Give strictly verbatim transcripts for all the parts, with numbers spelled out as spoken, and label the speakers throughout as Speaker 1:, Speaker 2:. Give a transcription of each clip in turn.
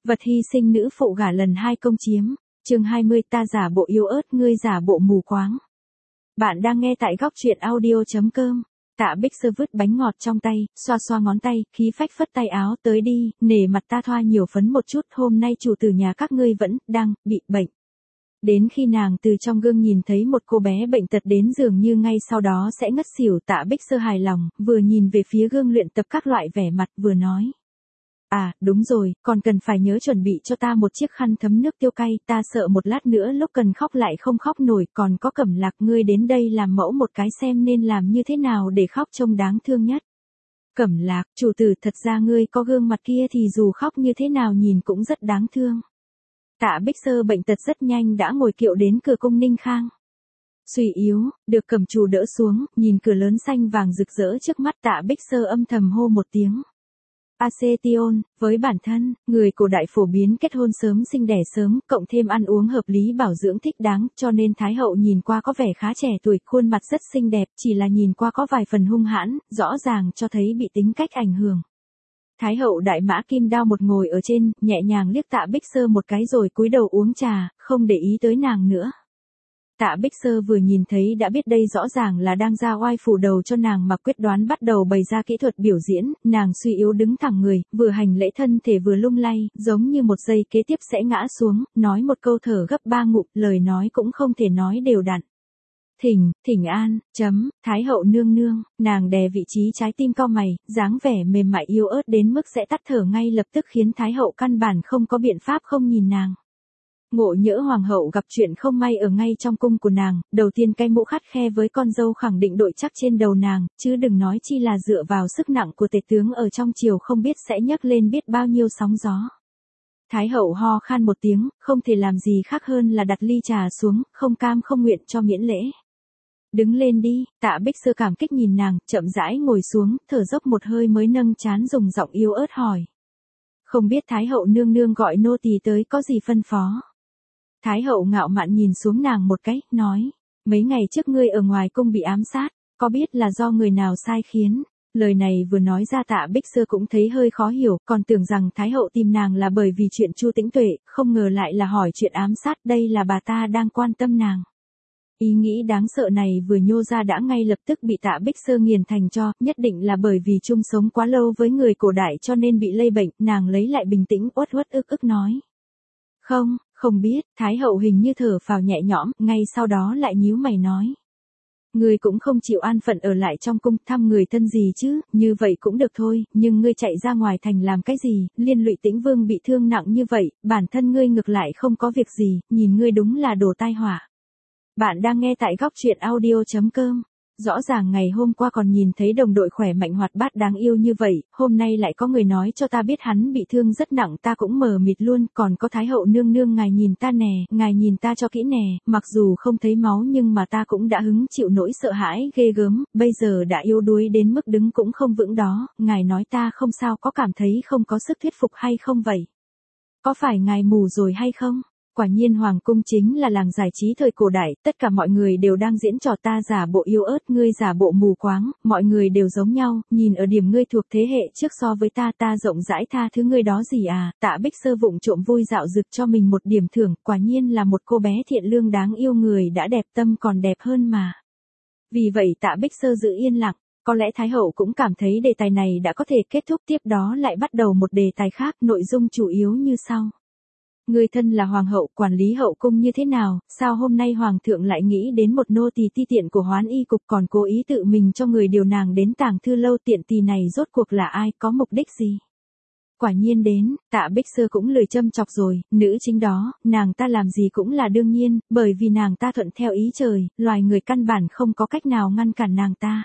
Speaker 1: Vật hy sinh nữ phụ gả lần hai công chiếm. Chương hai mươi ta giả bộ yếu ớt ngươi giả bộ mù quáng. Bạn đang nghe tại góc truyện audio chấm com. Tạ Bích Sơ vứt bánh ngọt trong tay, xoa xoa ngón tay, khí phách phất tay áo tới đi, nể mặt ta thoa nhiều phấn một chút, hôm nay chủ tử nhà các ngươi vẫn đang bị bệnh. Đến khi nàng từ trong gương nhìn thấy một cô bé bệnh tật đến dường như ngay sau đó sẽ ngất xỉu, Tạ Bích Sơ hài lòng, vừa nhìn về phía gương luyện tập các loại vẻ mặt vừa nói. À, đúng rồi, còn cần phải nhớ chuẩn bị cho ta một chiếc khăn thấm nước tiêu cay, ta sợ một lát nữa lúc cần khóc lại không khóc nổi, còn có Cẩm Lạc ngươi đến đây làm mẫu một cái xem nên làm như thế nào để khóc trông đáng thương nhất. Cẩm Lạc, chủ tử thật ra ngươi có gương mặt kia thì dù khóc như thế nào nhìn cũng rất đáng thương. Tạ Bích Sơ bệnh tật rất nhanh đã ngồi kiệu đến cửa cung Ninh Khang. Suy yếu, được Cẩm chủ đỡ xuống, nhìn cửa lớn xanh vàng rực rỡ trước mắt Tạ Bích Sơ âm thầm hô một tiếng. Acetion, với bản thân, người cổ đại phổ biến kết hôn sớm sinh đẻ sớm, cộng thêm ăn uống hợp lý bảo dưỡng thích đáng, cho nên Thái hậu nhìn qua có vẻ khá trẻ tuổi, khuôn mặt rất xinh đẹp, chỉ là nhìn qua có vài phần hung hãn, rõ ràng cho thấy bị tính cách ảnh hưởng. Thái hậu đại mã kim đao một ngồi ở trên, nhẹ nhàng liếc Tạ Bích Sơ một cái rồi cúi đầu uống trà, không để ý tới nàng nữa. Tạ Bích Sơ vừa nhìn thấy đã biết đây rõ ràng là đang ra oai phủ đầu cho nàng mà quyết đoán bắt đầu bày ra kỹ thuật biểu diễn, nàng suy yếu đứng thẳng người, vừa hành lễ thân thể vừa lung lay, giống như một giây kế tiếp sẽ ngã xuống, nói một câu thở gấp ba ngụm, lời nói cũng không thể nói đều đặn. Thỉnh, thỉnh an, chấm, Thái hậu nương nương, nàng đè vị trí trái tim cau mày, dáng vẻ mềm mại yếu ớt đến mức sẽ tắt thở ngay lập tức khiến Thái hậu căn bản không có biện pháp không nhìn nàng. Ngộ nhỡ hoàng hậu gặp chuyện không may ở ngay trong cung của nàng, đầu tiên cái mũ khắt khe với con dâu khẳng định đội chắc trên đầu nàng, chứ đừng nói chi là dựa vào sức nặng của tể tướng ở trong triều không biết sẽ nhấc lên biết bao nhiêu sóng gió. Thái hậu ho khan một tiếng, không thể làm gì khác hơn là đặt ly trà xuống, không cam không nguyện cho miễn lễ. Đứng lên đi, Tạ Bích Sơ cảm kích nhìn nàng, chậm rãi ngồi xuống, thở dốc một hơi mới nâng trán dùng giọng yếu ớt hỏi. Không biết Thái hậu nương nương gọi nô tỳ tới có gì phân phó? Thái hậu ngạo mạn nhìn xuống nàng một cái, nói, mấy ngày trước ngươi ở ngoài cung bị ám sát, có biết là do người nào sai khiến? Lời này vừa nói ra Tạ Bích Sơ cũng thấy hơi khó hiểu, còn tưởng rằng Thái hậu tìm nàng là bởi vì chuyện Chu Tĩnh Tuệ, không ngờ lại là hỏi chuyện ám sát, đây là bà ta đang quan tâm nàng. Ý nghĩ đáng sợ này vừa nhô ra đã ngay lập tức bị Tạ Bích Sơ nghiền thành tro, nhất định là bởi vì chung sống quá lâu với người cổ đại cho nên bị lây bệnh, nàng lấy lại bình tĩnh uất uất ức ức nói. Không, không biết, Thái hậu hình như thở phào nhẹ nhõm, ngay sau đó lại nhíu mày nói. Ngươi cũng không chịu an phận ở lại trong cung thăm người thân gì chứ, như vậy cũng được thôi, nhưng ngươi chạy ra ngoài thành làm cái gì, liên lụy Tĩnh Vương bị thương nặng như vậy, bản thân ngươi ngược lại không có việc gì, nhìn ngươi đúng là đồ tai họa. Bạn đang nghe tại góc truyện audio chấm com. Rõ ràng ngày hôm qua còn nhìn thấy đồng đội khỏe mạnh hoạt bát đáng yêu như vậy, hôm nay lại có người nói cho ta biết hắn bị thương rất nặng, ta cũng mờ mịt luôn, còn có Thái hậu nương nương ngài nhìn ta nè, ngài nhìn ta cho kỹ nè, mặc dù không thấy máu nhưng mà ta cũng đã hứng chịu nỗi sợ hãi ghê gớm, bây giờ đã yếu đuối đến mức đứng cũng không vững đó, ngài nói ta không sao có cảm thấy không có sức thuyết phục hay không vậy? Có phải ngài mù rồi hay không? Quả nhiên hoàng cung chính là làng giải trí thời cổ đại, tất cả mọi người đều đang diễn trò ta giả bộ yếu ớt, ngươi giả bộ mù quáng, mọi người đều giống nhau, nhìn ở điểm ngươi thuộc thế hệ trước so với ta ta rộng rãi tha thứ ngươi đó gì à, Tạ Bích Sơ vụng trộm vui dạo dực cho mình một điểm thưởng, quả nhiên là một cô bé thiện lương đáng yêu, người đã đẹp tâm còn đẹp hơn mà. Vì vậy Tạ Bích Sơ giữ yên lặng. Có lẽ Thái hậu cũng cảm thấy đề tài này đã có thể kết thúc, tiếp đó lại bắt đầu một đề tài khác, nội dung chủ yếu như sau. Người thân là hoàng hậu, quản lý hậu cung như thế nào, sao hôm nay hoàng thượng lại nghĩ đến một nô tỳ ti tiện của Hoán Y cục còn cố ý tự mình cho người điều nàng đến Tàng Thư Lâu, tiện tỳ này rốt cuộc là ai, có mục đích gì? Quả nhiên đến, Tạ Bích Sơ cũng lười châm chọc rồi, nữ chính đó, nàng ta làm gì cũng là đương nhiên, bởi vì nàng ta thuận theo ý trời, loài người căn bản không có cách nào ngăn cản nàng ta.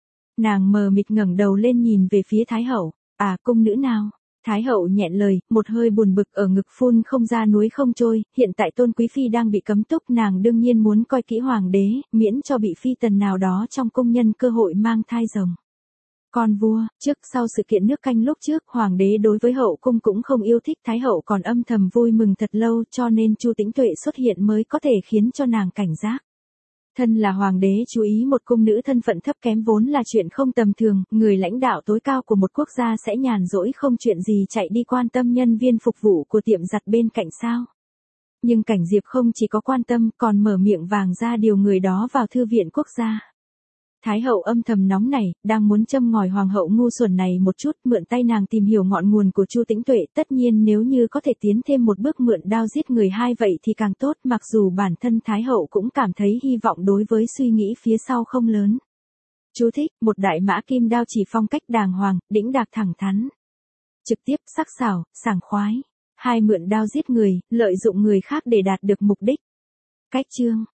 Speaker 1: Nàng mờ mịt ngẩng đầu lên nhìn về phía Thái hậu, à cung nữ nào? Thái hậu nhẹn lời, một hơi buồn bực ở ngực phun không ra núi không trôi, hiện tại Tôn Quý Phi đang bị cấm túc, nàng đương nhiên muốn coi kỹ hoàng đế, miễn cho bị phi tần nào đó trong cung nhân cơ hội mang thai rồng. Con vua, trước sau sự kiện nước Canh lúc trước, hoàng đế đối với hậu cung cũng không yêu thích, Thái hậu còn âm thầm vui mừng thật lâu, cho nên Chu Tĩnh Tuệ xuất hiện mới có thể khiến cho nàng cảnh giác. Thân là hoàng đế chú ý một cung nữ thân phận thấp kém vốn là chuyện không tầm thường, người lãnh đạo tối cao của một quốc gia sẽ nhàn rỗi không chuyện gì chạy đi quan tâm nhân viên phục vụ của tiệm giặt bên cạnh sao. Nhưng Cảnh Diệp không chỉ có quan tâm còn mở miệng vàng ra điều người đó vào thư viện quốc gia. Thái hậu âm thầm nóng nảy, đang muốn châm ngòi hoàng hậu ngu xuẩn này một chút, mượn tay nàng tìm hiểu ngọn nguồn của Chu Tĩnh Tuệ, tất nhiên nếu như có thể tiến thêm một bước mượn đao giết người hai vậy thì càng tốt, mặc dù bản thân Thái hậu cũng cảm thấy hy vọng đối với suy nghĩ phía sau không lớn. Chú thích, một đại mã kim đao chỉ phong cách đàng hoàng, đĩnh đạc thẳng thắn. Trực tiếp, sắc sảo, sảng khoái. Hai mượn đao giết người, lợi dụng người khác để đạt được mục đích. Cách chương